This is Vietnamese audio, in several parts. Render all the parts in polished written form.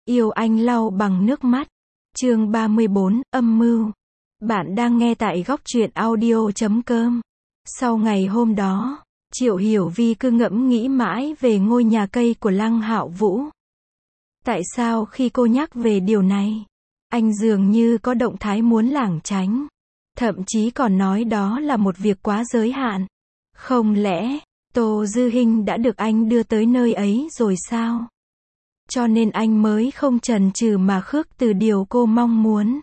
Yêu anh lau bằng nước mắt. Chương 34, âm mưu. Bạn đang nghe tại góc truyện audio.com. Sau ngày hôm đó, Triệu Hiểu Vi cứ ngẫm nghĩ mãi về ngôi nhà cây của Lăng Hạo Vũ. Tại sao khi cô nhắc về điều này, anh dường như có động thái muốn lảng tránh, thậm chí còn nói đó là một việc quá giới hạn. Không lẽ, Tô Dư Hinh đã được anh đưa tới nơi ấy rồi sao? Cho nên anh mới không chần chừ mà khước từ điều cô mong muốn.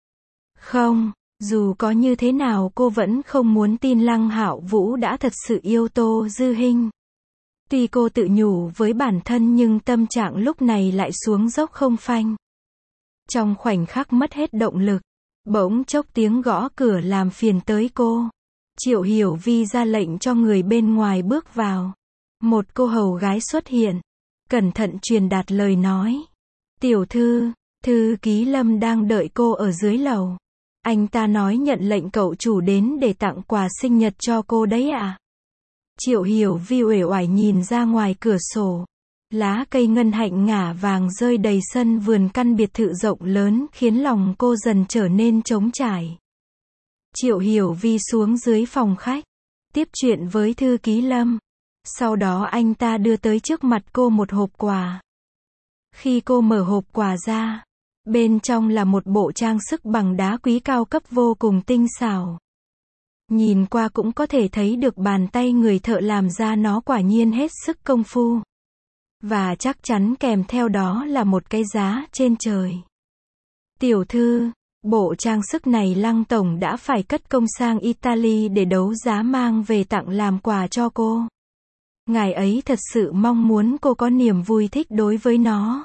Không, dù có như thế nào cô vẫn không muốn tin Lăng Hạo Vũ đã thật sự yêu Tô Dư Hinh. Tuy cô tự nhủ với bản thân nhưng tâm trạng lúc này lại xuống dốc không phanh. Trong khoảnh khắc mất hết động lực, bỗng chốc tiếng gõ cửa làm phiền tới cô. Triệu Hiểu Vi ra lệnh cho người bên ngoài bước vào. Một cô hầu gái xuất hiện, cẩn thận truyền đạt lời nói. Tiểu thư, thư ký Lâm đang đợi cô ở dưới lầu. Anh ta nói nhận lệnh cậu chủ đến để tặng quà sinh nhật cho cô đấy ạ. Triệu Hiểu Vi uể oải nhìn ra ngoài cửa sổ. Lá cây ngân hạnh ngả vàng rơi đầy sân vườn căn biệt thự rộng lớn khiến lòng cô dần trở nên trống trải. Triệu Hiểu Vi xuống dưới phòng khách, tiếp chuyện với thư ký Lâm. Sau đó anh ta đưa tới trước mặt cô một hộp quà. Khi cô mở hộp quà ra, bên trong là một bộ trang sức bằng đá quý cao cấp vô cùng tinh xảo. Nhìn qua cũng có thể thấy được bàn tay người thợ làm ra nó quả nhiên hết sức công phu. Và chắc chắn kèm theo đó là một cái giá trên trời. Tiểu thư, bộ trang sức này Lăng tổng đã phải cất công sang Italy để đấu giá mang về tặng làm quà cho cô. Ngài ấy thật sự mong muốn cô có niềm vui thích đối với nó.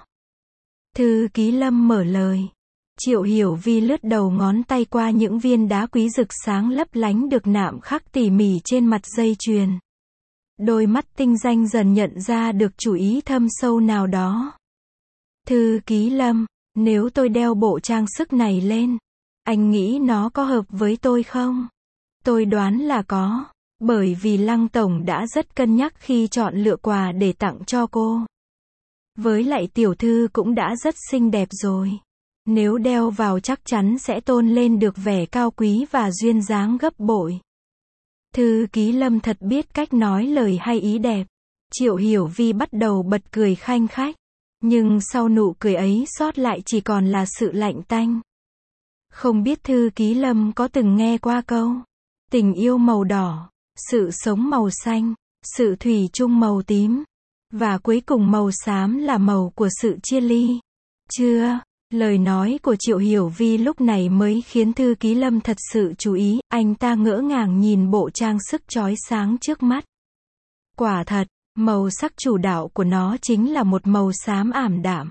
Thư ký Lâm mở lời. Triệu Hiểu Vi lướt đầu ngón tay qua những viên đá quý rực sáng lấp lánh được nạm khắc tỉ mỉ trên mặt dây chuyền. Đôi mắt tinh danh dần nhận ra được chủ ý thâm sâu nào đó. Thư ký Lâm, nếu tôi đeo bộ trang sức này lên, anh nghĩ nó có hợp với tôi không? Tôi đoán là có, bởi vì Lăng tổng đã rất cân nhắc khi chọn lựa quà để tặng cho cô. Với lại tiểu thư cũng đã rất xinh đẹp rồi. Nếu đeo vào chắc chắn sẽ tôn lên được vẻ cao quý và duyên dáng gấp bội. Thư ký Lâm thật biết cách nói lời hay ý đẹp. Triệu Hiểu Vi bắt đầu bật cười khanh khách. Nhưng sau nụ cười ấy sót lại chỉ còn là sự lạnh tanh. Không biết thư ký Lâm có từng nghe qua câu tình yêu màu đỏ, sự sống màu xanh, sự thủy chung màu tím, và cuối cùng màu xám là màu của sự chia ly. Chưa? Lời nói của Triệu Hiểu Vi lúc này mới khiến thư ký Lâm thật sự chú ý, anh ta ngỡ ngàng nhìn bộ trang sức chói sáng trước mắt. Quả thật, màu sắc chủ đạo của nó chính là một màu xám ảm đạm,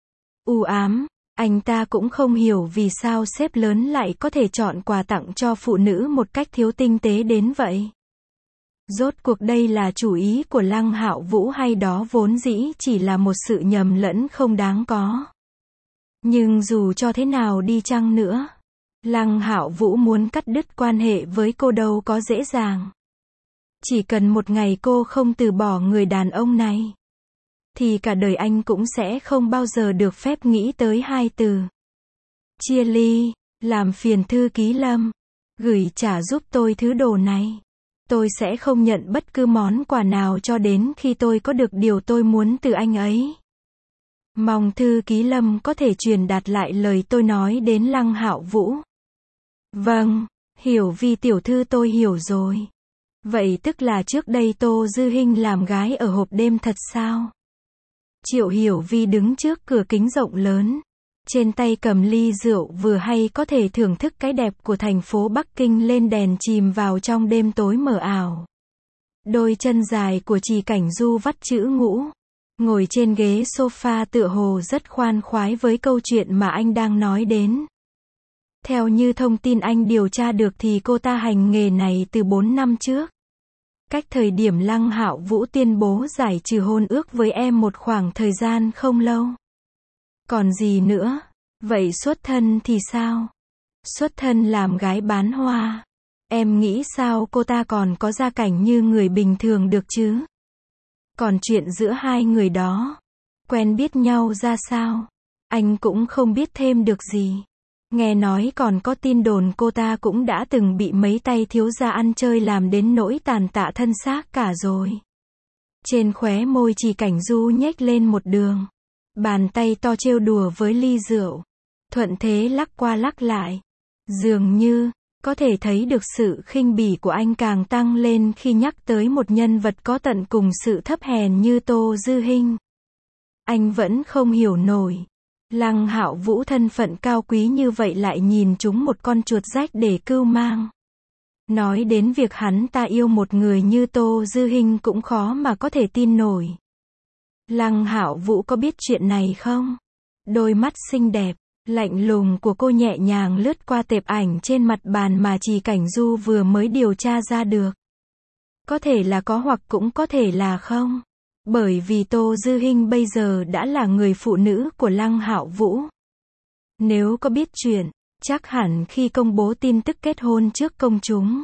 u ám. Anh ta cũng không hiểu vì sao sếp lớn lại có thể chọn quà tặng cho phụ nữ một cách thiếu tinh tế đến vậy. Rốt cuộc đây là chủ ý của Lăng Hạo Vũ hay đó vốn dĩ chỉ là một sự nhầm lẫn không đáng có. Nhưng dù cho thế nào đi chăng nữa, Lăng Hạo Vũ muốn cắt đứt quan hệ với cô đâu có dễ dàng. Chỉ cần một ngày cô không từ bỏ người đàn ông này, thì cả đời anh cũng sẽ không bao giờ được phép nghĩ tới hai từ chia ly. Làm phiền thư ký Lâm, gửi trả giúp tôi thứ đồ này. Tôi sẽ không nhận bất cứ món quà nào cho đến khi tôi có được điều tôi muốn từ anh ấy. Mong thư ký Lâm có thể truyền đạt lại lời tôi nói đến Lăng Hạo Vũ. Vâng, Hiểu Vi tiểu thư tôi hiểu rồi. Vậy tức là trước đây Tô Dư Hinh làm gái ở hộp đêm thật sao? Triệu Hiểu Vi đứng trước cửa kính rộng lớn, trên tay cầm ly rượu vừa hay có thể thưởng thức cái đẹp của thành phố Bắc Kinh lên đèn chìm vào trong đêm tối mờ ảo. Đôi chân dài của Trì Cảnh Du vắt chữ ngũ, ngồi trên ghế sofa tựa hồ rất khoan khoái với câu chuyện mà anh đang nói đến. Theo như thông tin anh điều tra được thì cô ta hành nghề này từ 4 năm trước. Cách thời điểm Lăng Hạo Vũ tuyên bố giải trừ hôn ước với em một khoảng thời gian không lâu. Còn gì nữa? Vậy xuất thân thì sao? Xuất thân làm gái bán hoa. Em nghĩ sao cô ta còn có gia cảnh như người bình thường được chứ? Còn chuyện giữa hai người đó, quen biết nhau ra sao? Anh cũng không biết thêm được gì. Nghe nói còn có tin đồn cô ta cũng đã từng bị mấy tay thiếu gia ăn chơi làm đến nỗi tàn tạ thân xác cả rồi. Trên khóe môi Chỉ Cảnh Du nhếch lên một đường. Bàn tay to trêu đùa với ly rượu. Thuận thế lắc qua lắc lại. Dường như, có thể thấy được sự khinh bỉ của anh càng tăng lên khi nhắc tới một nhân vật có tận cùng sự thấp hèn như Tô Dư Hinh. Anh vẫn không hiểu nổi. Lăng Hạo Vũ thân phận cao quý như vậy lại nhìn chúng một con chuột rách để cưu mang. Nói đến việc hắn ta yêu một người như Tô Dư Hinh cũng khó mà có thể tin nổi. Lăng Hạo Vũ có biết chuyện này không? Đôi mắt xinh đẹp, lạnh lùng của cô nhẹ nhàng lướt qua tệp ảnh trên mặt bàn mà Chỉ Cảnh Du vừa mới điều tra ra được. Có thể là có hoặc cũng có thể là không. Bởi vì Tô Dư Hinh bây giờ đã là người phụ nữ của Lăng Hạo Vũ. Nếu có biết chuyện, chắc hẳn khi công bố tin tức kết hôn trước công chúng,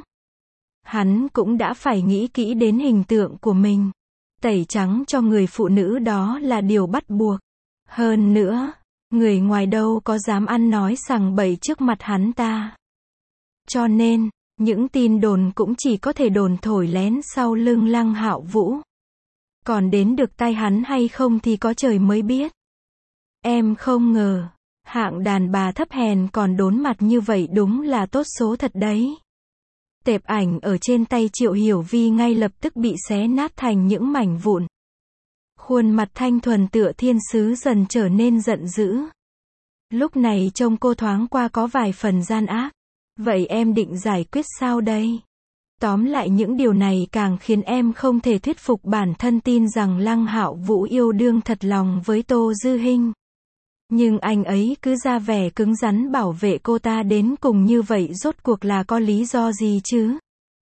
hắn cũng đã phải nghĩ kỹ đến hình tượng của mình. Tẩy trắng cho người phụ nữ đó là điều bắt buộc. Hơn nữa, người ngoài đâu có dám ăn nói sằng bậy trước mặt hắn ta. Cho nên, những tin đồn cũng chỉ có thể đồn thổi lén sau lưng Lăng Hạo Vũ. Còn đến được tai hắn hay không thì có trời mới biết. Em không ngờ, hạng đàn bà thấp hèn còn đốn mặt như vậy đúng là tốt số thật đấy. Tệp ảnh ở trên tay Triệu Hiểu Vi ngay lập tức bị xé nát thành những mảnh vụn. Khuôn mặt thanh thuần tựa thiên sứ dần trở nên giận dữ. Lúc này trông cô thoáng qua có vài phần gian ác. Vậy em định giải quyết sao đây? Tóm lại những điều này càng khiến em không thể thuyết phục bản thân tin rằng Lăng Hạo Vũ yêu đương thật lòng với Tô Dư Hinh. Nhưng anh ấy cứ ra vẻ cứng rắn bảo vệ cô ta đến cùng như vậy rốt cuộc là có lý do gì chứ?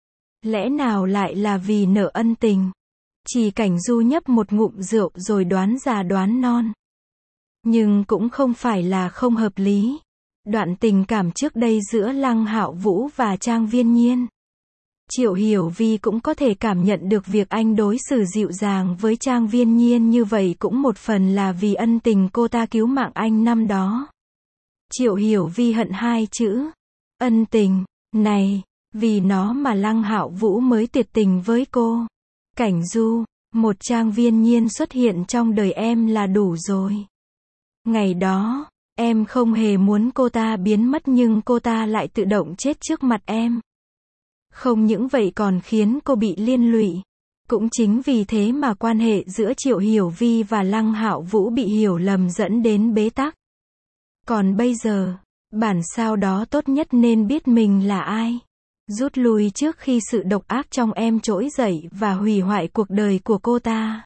Lẽ nào lại là vì nợ ân tình? Chỉ Cảnh Du nhấp một ngụm rượu rồi đoán già đoán non. Nhưng cũng không phải là không hợp lý. Đoạn tình cảm trước đây giữa Lăng Hạo Vũ và Trang Viên Nhiên, Triệu Hiểu Vi cũng có thể cảm nhận được việc anh đối xử dịu dàng với Trang Viên Nhiên như vậy cũng một phần là vì ân tình cô ta cứu mạng anh năm đó. Triệu Hiểu Vi hận hai chữ ân tình này, vì nó mà Lăng Hạo Vũ mới tuyệt tình với cô. Cảnh Du, một Trang Viên Nhiên xuất hiện trong đời em là đủ rồi. Ngày đó, em không hề muốn cô ta biến mất nhưng cô ta lại tự động chết trước mặt em. Không những vậy còn khiến cô bị liên lụy. Cũng chính vì thế mà quan hệ giữa Triệu Hiểu Vi và Lăng Hạo Vũ bị hiểu lầm dẫn đến bế tắc. Còn bây giờ, bản sao đó tốt nhất nên biết mình là ai. Rút lui trước khi sự độc ác trong em trỗi dậy và hủy hoại cuộc đời của cô ta.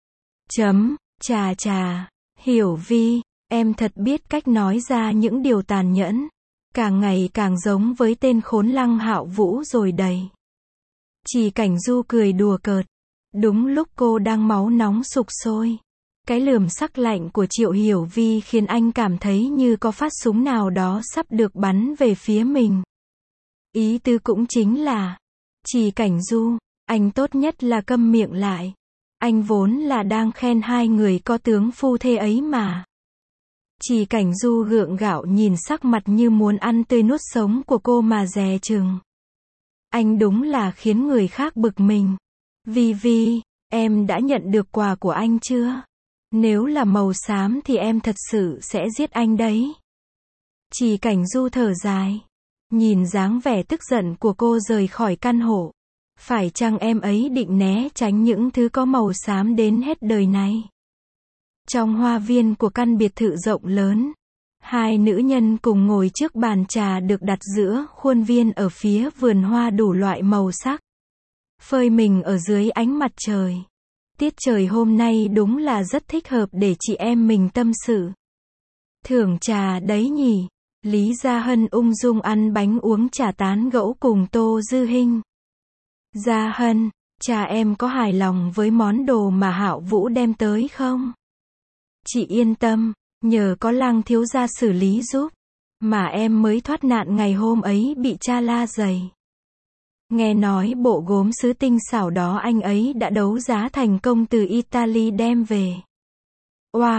Chà, Hiểu Vi, em thật biết cách nói ra những điều tàn nhẫn. Càng ngày càng giống với tên khốn Lăng Hạo Vũ rồi đầy. Chỉ Cảnh Du cười đùa cợt. Đúng lúc cô đang máu nóng sục sôi. Cái lườm sắc lạnh của Triệu Hiểu Vi khiến anh cảm thấy như có phát súng nào đó sắp được bắn về phía mình. Ý tứ cũng chính là, Chỉ Cảnh Du, anh tốt nhất là câm miệng lại. Anh vốn là đang khen hai người có tướng phu thê ấy mà. Chỉ Cảnh Du gượng gạo nhìn sắc mặt như muốn ăn tươi nuốt sống của cô mà dè chừng. Anh đúng là khiến người khác bực mình. Vi, em đã nhận được quà của anh chưa? Nếu là màu xám thì em thật sự sẽ giết anh đấy. Chỉ Cảnh Du thở dài. Nhìn dáng vẻ tức giận của cô rời khỏi căn hộ. Phải chăng em ấy định né tránh những thứ có màu xám đến hết đời này? Trong hoa viên của căn biệt thự rộng lớn, hai nữ nhân cùng ngồi trước bàn trà được đặt giữa khuôn viên ở phía vườn hoa đủ loại màu sắc. Phơi mình ở dưới ánh mặt trời. Tiết trời hôm nay đúng là rất thích hợp để chị em mình tâm sự. Thưởng trà đấy nhỉ? Lý Gia Hân ung dung ăn bánh uống trà tán gẫu cùng Tô Dư Hinh. Gia Hân, cha em có hài lòng với món đồ mà Hạo Vũ đem tới không? Chị yên tâm, nhờ có Lăng thiếu gia xử lý giúp, mà em mới thoát nạn ngày hôm ấy bị cha la giày. Nghe nói bộ gốm sứ tinh xảo đó anh ấy đã đấu giá thành công từ Italy đem về. Wow,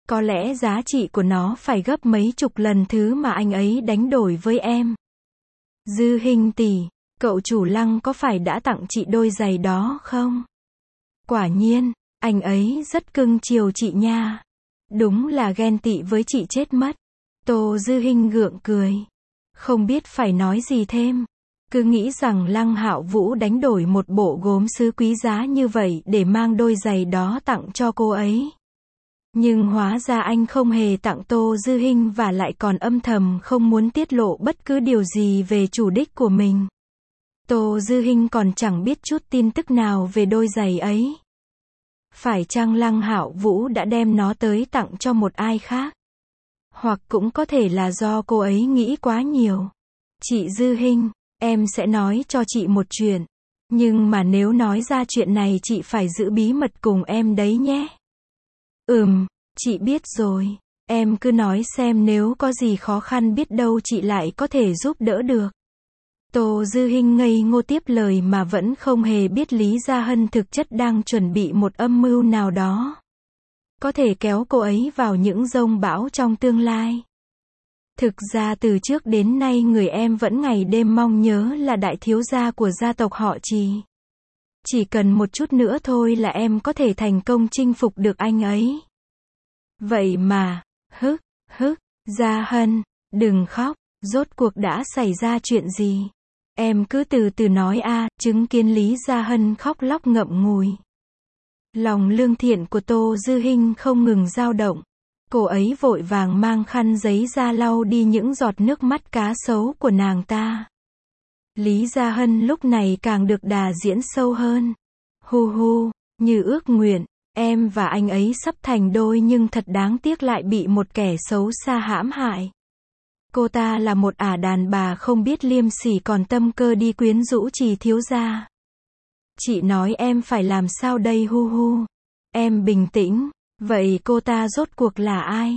Có lẽ giá trị của nó phải gấp mấy chục lần thứ mà anh ấy đánh đổi với em. Dư Hinh tỷ, cậu chủ Lăng có phải đã tặng chị đôi giày đó không? Quả nhiên, anh ấy rất cưng chiều chị nha. Đúng là ghen tị với chị chết mất. Tô Dư Hinh gượng cười. Không biết phải nói gì thêm. Cứ nghĩ rằng Lăng Hạo Vũ đánh đổi một bộ gốm sứ quý giá như vậy để mang đôi giày đó tặng cho cô ấy. Nhưng hóa ra anh không hề tặng Tô Dư Hinh và lại còn âm thầm không muốn tiết lộ bất cứ điều gì về chủ đích của mình. Tô Dư Hinh còn chẳng biết chút tin tức nào về đôi giày ấy. Phải chăng Lăng Hạo Vũ đã đem nó tới tặng cho một ai khác? Hoặc cũng có thể là do cô ấy nghĩ quá nhiều. Chị Dư Hinh, em sẽ nói cho chị một chuyện. Nhưng mà nếu nói ra chuyện này chị phải giữ bí mật cùng em đấy nhé. Chị biết rồi. Em cứ nói xem nếu có gì khó khăn biết đâu chị lại có thể giúp đỡ được. Tô Dư Hinh ngây ngô tiếp lời mà vẫn không hề biết Lý Gia Hân thực chất đang chuẩn bị một âm mưu nào đó. Có thể kéo cô ấy vào những giông bão trong tương lai. Thực ra từ trước đến nay người em vẫn ngày đêm mong nhớ là đại thiếu gia của gia tộc họ Trì. Chỉ cần một chút nữa thôi là em có thể thành công chinh phục được anh ấy. Vậy mà, Gia Hân, đừng khóc, rốt cuộc đã xảy ra chuyện gì? Em cứ từ từ nói a. Chứng kiến Lý Gia Hân khóc lóc ngậm ngùi. Lòng lương thiện của Tô Dư Hinh không ngừng dao động. Cô ấy vội vàng mang khăn giấy ra lau đi những giọt nước mắt cá sấu của nàng ta. Lý Gia Hân lúc này càng được đà diễn sâu hơn. Như ước nguyện, em và anh ấy sắp thành đôi nhưng thật đáng tiếc lại bị một kẻ xấu xa hãm hại. Cô ta là một ả đàn bà không biết liêm sỉ còn tâm cơ đi quyến rũ Trì thiếu gia. Chị nói em phải làm sao đây Em bình tĩnh. Vậy cô ta rốt cuộc là ai?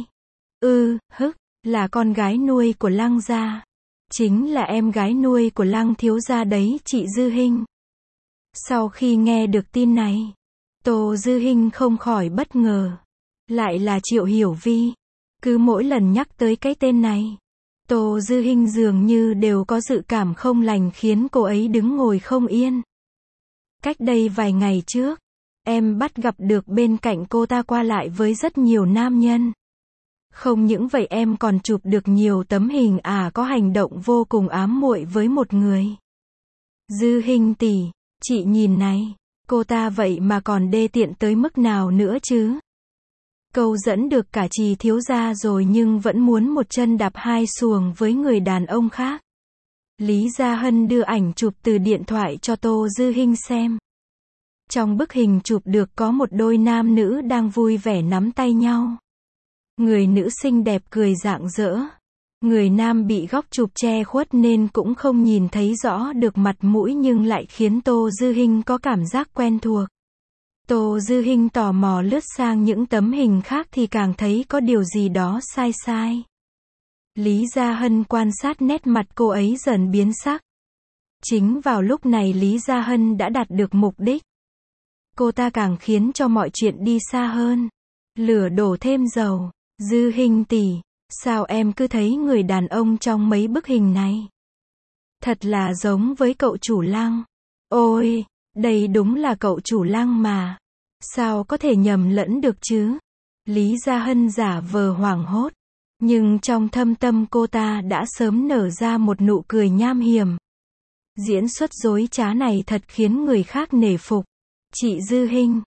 Là con gái nuôi của Lăng gia. Chính là em gái nuôi của Lăng thiếu gia đấy chị Dư Hinh. Sau khi nghe được tin này, Tô Dư Hinh không khỏi bất ngờ. Lại là Triệu Hiểu Vi. Cứ mỗi lần nhắc tới cái tên này, Tô Dư Hinh dường như đều có dự cảm không lành khiến cô ấy đứng ngồi không yên. Cách đây vài ngày trước, em bắt gặp được bên cạnh cô ta qua lại với rất nhiều nam nhân. Không những vậy em còn chụp được nhiều tấm hình có hành động vô cùng ám muội với một người. Dư Hinh tỷ, chị nhìn này, cô ta vậy mà còn đê tiện tới mức nào nữa chứ? Câu dẫn được cả Trì thiếu gia rồi nhưng vẫn muốn một chân đạp hai xuồng với người đàn ông khác. Lý Gia Hân đưa ảnh chụp từ điện thoại cho Tô Dư Hinh xem. Trong bức hình chụp được có một đôi nam nữ đang vui vẻ nắm tay nhau. Người nữ xinh đẹp cười rạng rỡ. Người nam bị góc chụp che khuất nên cũng không nhìn thấy rõ được mặt mũi nhưng lại khiến Tô Dư Hinh có cảm giác quen thuộc. Tô Dư Hinh tò mò lướt sang những tấm hình khác thì càng thấy có điều gì đó sai sai. Lý Gia Hân quan sát nét mặt cô ấy dần biến sắc. Chính vào lúc này Lý Gia Hân đã đạt được mục đích. Cô ta càng khiến cho mọi chuyện đi xa hơn. Lửa đổ thêm dầu. Dư Hinh tỷ, sao em cứ thấy người đàn ông trong mấy bức hình này? Thật là giống với cậu chủ Lăng. Ôi, đây đúng là cậu chủ Lăng mà. Sao có thể nhầm lẫn được chứ? Lý Gia Hân giả vờ hoảng hốt. Nhưng trong thâm tâm cô ta đã sớm nở ra một nụ cười nham hiểm. Diễn xuất dối trá này thật khiến người khác nể phục. Chị Dư Hinh,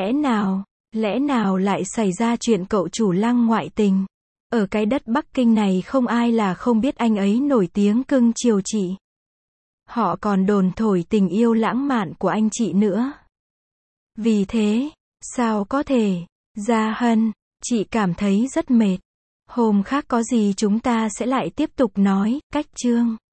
lẽ nào lại xảy ra chuyện cậu chủ Lăng ngoại tình? Ở cái đất Bắc Kinh này không ai là không biết anh ấy nổi tiếng cưng chiều chị. Họ còn đồn thổi tình yêu lãng mạn của anh chị nữa. Vì thế, sao có thể? Gia Hân, chị cảm thấy rất mệt. Hôm khác có gì chúng ta sẽ lại tiếp tục nói, cách chương.